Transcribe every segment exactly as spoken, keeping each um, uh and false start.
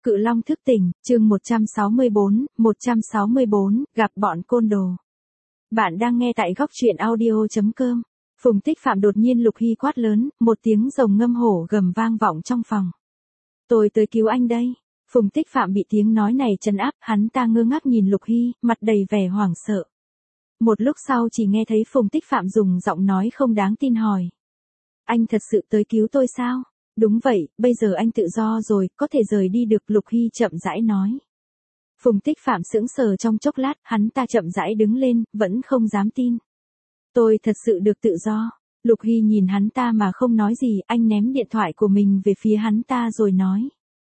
Cự Long thức tỉnh, chương một trăm sáu mươi bốn, một trăm sáu mươi bốn, gặp bọn côn đồ. Bạn đang nghe tại góc truyện audio chấm com. Phùng Tích Phạm đột nhiên Lục Hy quát lớn, một tiếng rồng ngâm hổ gầm vang vọng trong phòng. Tôi tới cứu anh đây. Phùng Tích Phạm bị tiếng nói này trấn áp, hắn ta ngơ ngác nhìn Lục Hy, mặt đầy vẻ hoảng sợ. Một lúc sau chỉ nghe thấy Phùng Tích Phạm dùng giọng nói không đáng tin hỏi. Anh thật sự tới cứu tôi sao? Đúng vậy, bây giờ anh tự do rồi, có thể rời đi được, Lục Hy chậm rãi nói. Phùng Tích Phạm sững sờ trong chốc lát, hắn ta chậm rãi đứng lên, vẫn không dám tin. Tôi thật sự được tự do. Lục Hy nhìn hắn ta mà không nói gì, anh ném điện thoại của mình về phía hắn ta rồi nói.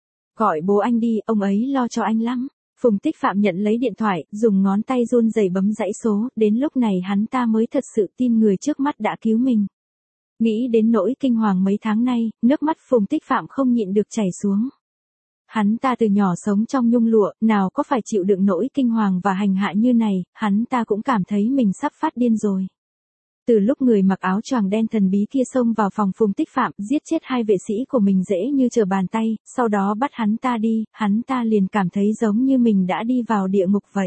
Gọi bố anh đi, ông ấy lo cho anh lắm. Phùng Tích Phạm nhận lấy điện thoại, dùng ngón tay run rẩy bấm dãy số, đến lúc này hắn ta mới thật sự tin người trước mắt đã cứu mình. Nghĩ đến nỗi kinh hoàng mấy tháng nay, nước mắt Phùng Tích Phạm không nhịn được chảy xuống. Hắn ta từ nhỏ sống trong nhung lụa, nào có phải chịu đựng nỗi kinh hoàng và hành hạ như này, hắn ta cũng cảm thấy mình sắp phát điên rồi. Từ lúc người mặc áo choàng đen thần bí kia xông vào phòng Phùng Tích Phạm, giết chết hai vệ sĩ của mình dễ như trở bàn tay, sau đó bắt hắn ta đi, hắn ta liền cảm thấy giống như mình đã đi vào địa ngục vậy.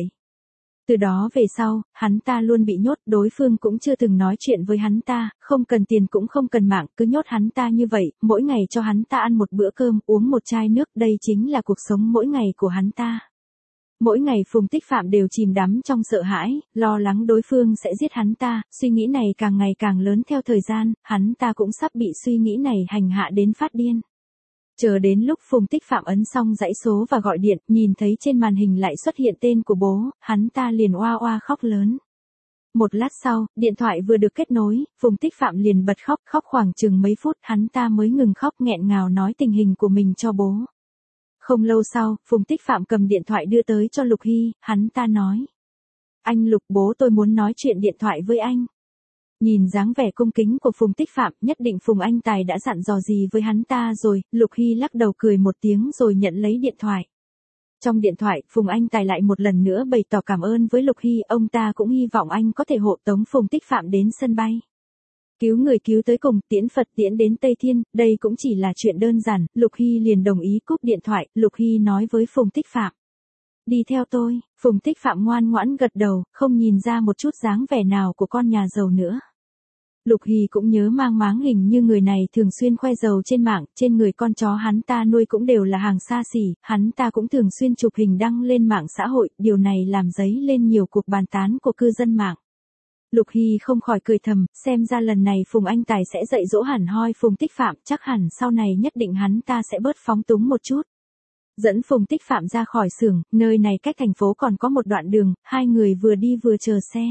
Từ đó về sau, hắn ta luôn bị nhốt, đối phương cũng chưa từng nói chuyện với hắn ta, không cần tiền cũng không cần mạng, cứ nhốt hắn ta như vậy, mỗi ngày cho hắn ta ăn một bữa cơm, uống một chai nước, đây chính là cuộc sống mỗi ngày của hắn ta. Mỗi ngày Phùng Tích Phạm đều chìm đắm trong sợ hãi, lo lắng đối phương sẽ giết hắn ta, suy nghĩ này càng ngày càng lớn theo thời gian, hắn ta cũng sắp bị suy nghĩ này hành hạ đến phát điên. Chờ đến lúc Phùng Tích Phạm ấn xong dãy số và gọi điện, nhìn thấy trên màn hình lại xuất hiện tên của bố, hắn ta liền oa oa khóc lớn. Một lát sau, điện thoại vừa được kết nối, Phùng Tích Phạm liền bật khóc, khóc khoảng chừng mấy phút, hắn ta mới ngừng khóc nghẹn ngào nói tình hình của mình cho bố. Không lâu sau, Phùng Tích Phạm cầm điện thoại đưa tới cho Lục Hy, hắn ta nói. Anh Lục, bố tôi muốn nói chuyện điện thoại với anh. Nhìn dáng vẻ cung kính của Phùng Tích Phạm, nhất định Phùng Anh Tài đã dặn dò gì với hắn ta rồi, Lục Hy lắc đầu cười một tiếng rồi nhận lấy điện thoại. Trong điện thoại, Phùng Anh Tài lại một lần nữa bày tỏ cảm ơn với Lục Hy, ông ta cũng hy vọng anh có thể hộ tống Phùng Tích Phạm đến sân bay. Cứu người cứu tới cùng, tiễn Phật tiễn đến Tây Thiên, đây cũng chỉ là chuyện đơn giản, Lục Hy liền đồng ý cúp điện thoại, Lục Hy nói với Phùng Tích Phạm. Đi theo tôi, Phùng Tích Phạm ngoan ngoãn gật đầu, không nhìn ra một chút dáng vẻ nào của con nhà giàu nữa. Lục Hy cũng nhớ mang máng hình như người này thường xuyên khoe giàu trên mạng, trên người con chó hắn ta nuôi cũng đều là hàng xa xỉ, hắn ta cũng thường xuyên chụp hình đăng lên mạng xã hội, điều này làm dấy lên nhiều cuộc bàn tán của cư dân mạng. Lục Hy không khỏi cười thầm, xem ra lần này Phùng Anh Tài sẽ dạy dỗ hẳn hoi Phùng Tích Phạm, chắc hẳn sau này nhất định hắn ta sẽ bớt phóng túng một chút. Dẫn Phùng Tích Phạm ra khỏi xưởng, nơi này cách thành phố còn có một đoạn đường, hai người vừa đi vừa chờ xe.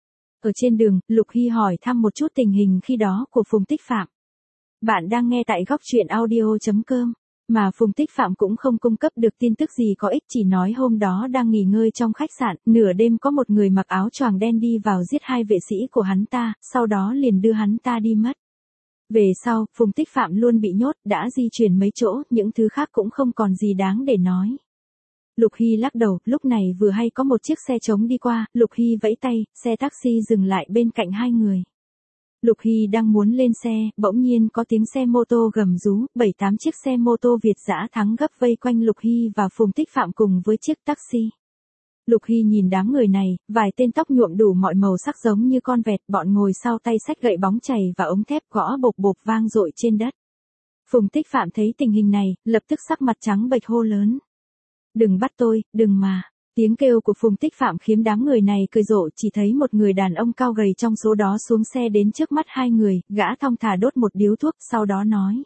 Ở trên đường, Lục Hy hỏi thăm một chút tình hình khi đó của Phùng Tích Phạm. Bạn đang nghe tại góc truyện audio chấm com, mà Phùng Tích Phạm cũng không cung cấp được tin tức gì có ích, chỉ nói hôm đó đang nghỉ ngơi trong khách sạn, nửa đêm có một người mặc áo choàng đen đi vào giết hai vệ sĩ của hắn ta, sau đó liền đưa hắn ta đi mất. Về sau, Phùng Tích Phạm luôn bị nhốt, đã di chuyển mấy chỗ, những thứ khác cũng không còn gì đáng để nói. Lục Hy lắc đầu, lúc này vừa hay có một chiếc xe trống đi qua, Lục Hy vẫy tay, xe taxi dừng lại bên cạnh hai người. Lục Hy đang muốn lên xe, bỗng nhiên có tiếng xe mô tô gầm rú, bảy tám chiếc xe mô tô Việt dã thắng gấp vây quanh Lục Hy và Phùng Tích Phạm cùng với chiếc taxi. Lục Hy nhìn đám người này, vài tên tóc nhuộm đủ mọi màu sắc giống như con vẹt, bọn ngồi sau tay xách gậy bóng chày và ống thép gõ bộp bộp vang dội trên đất. Phùng Tích Phạm thấy tình hình này, lập tức sắc mặt trắng bệch hô lớn. Đừng bắt tôi, đừng mà. Tiếng kêu của Phùng Tích Phạm khiến đám người này cười rộ, chỉ thấy một người đàn ông cao gầy trong số đó xuống xe đến trước mắt hai người, gã thong thả đốt một điếu thuốc, sau đó nói.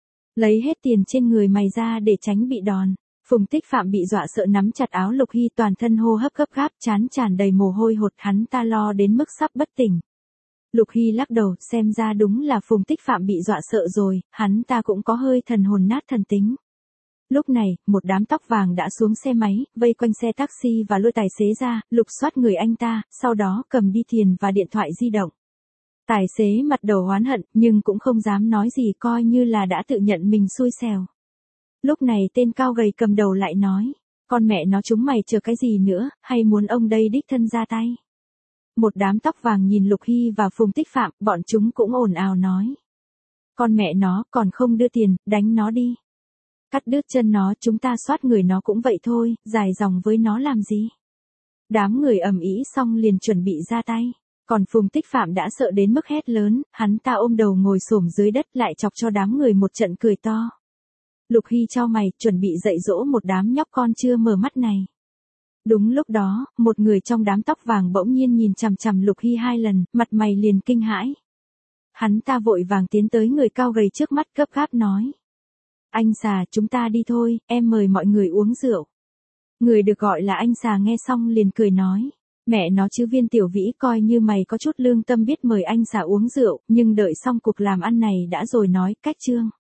Lấy hết tiền trên người mày ra để tránh bị đòn. Phùng Tích Phạm bị dọa sợ nắm chặt áo Lục Hy, toàn thân hô hấp gấp gáp, trán tràn đầy mồ hôi hột, hắn ta lo đến mức sắp bất tỉnh. Lục Hy lắc đầu, xem ra đúng là Phùng Tích Phạm bị dọa sợ rồi, hắn ta cũng có hơi thần hồn nát thần tính. Lúc này, một đám tóc vàng đã xuống xe máy, vây quanh xe taxi và lôi tài xế ra, lục soát người anh ta, sau đó cầm đi tiền và điện thoại di động. Tài xế mặt đầu oán hận, nhưng cũng không dám nói gì, coi như là đã tự nhận mình xui xẻo. Lúc này tên cao gầy cầm đầu lại nói, con mẹ nó chúng mày chờ cái gì nữa, hay muốn ông đây đích thân ra tay. Một đám tóc vàng nhìn Lục Hy và Phùng Tích Phạm, bọn chúng cũng ồn ào nói. Con mẹ nó, còn không đưa tiền, đánh nó đi. Cắt đứt chân nó, chúng ta soát người nó cũng vậy thôi, dài dòng với nó làm gì. Đám người ầm ĩ xong liền chuẩn bị ra tay. Còn Phùng Tích Phạm đã sợ đến mức hét lớn, hắn ta ôm đầu ngồi xổm dưới đất lại chọc cho đám người một trận cười to. Lục Hy chau mày, chuẩn bị dạy dỗ một đám nhóc con chưa mở mắt này. Đúng lúc đó, một người trong đám tóc vàng bỗng nhiên nhìn chằm chằm Lục Hy hai lần, mặt mày liền kinh hãi. Hắn ta vội vàng tiến tới người cao gầy trước mắt gấp gáp nói. Anh Xà, chúng ta đi thôi, em mời mọi người uống rượu. Người được gọi là anh Xà nghe xong liền cười nói. Mẹ nó chứ Viên Tiểu Vĩ, coi như mày có chút lương tâm biết mời anh Xà uống rượu, nhưng đợi xong cuộc làm ăn này đã rồi nói, cách chương.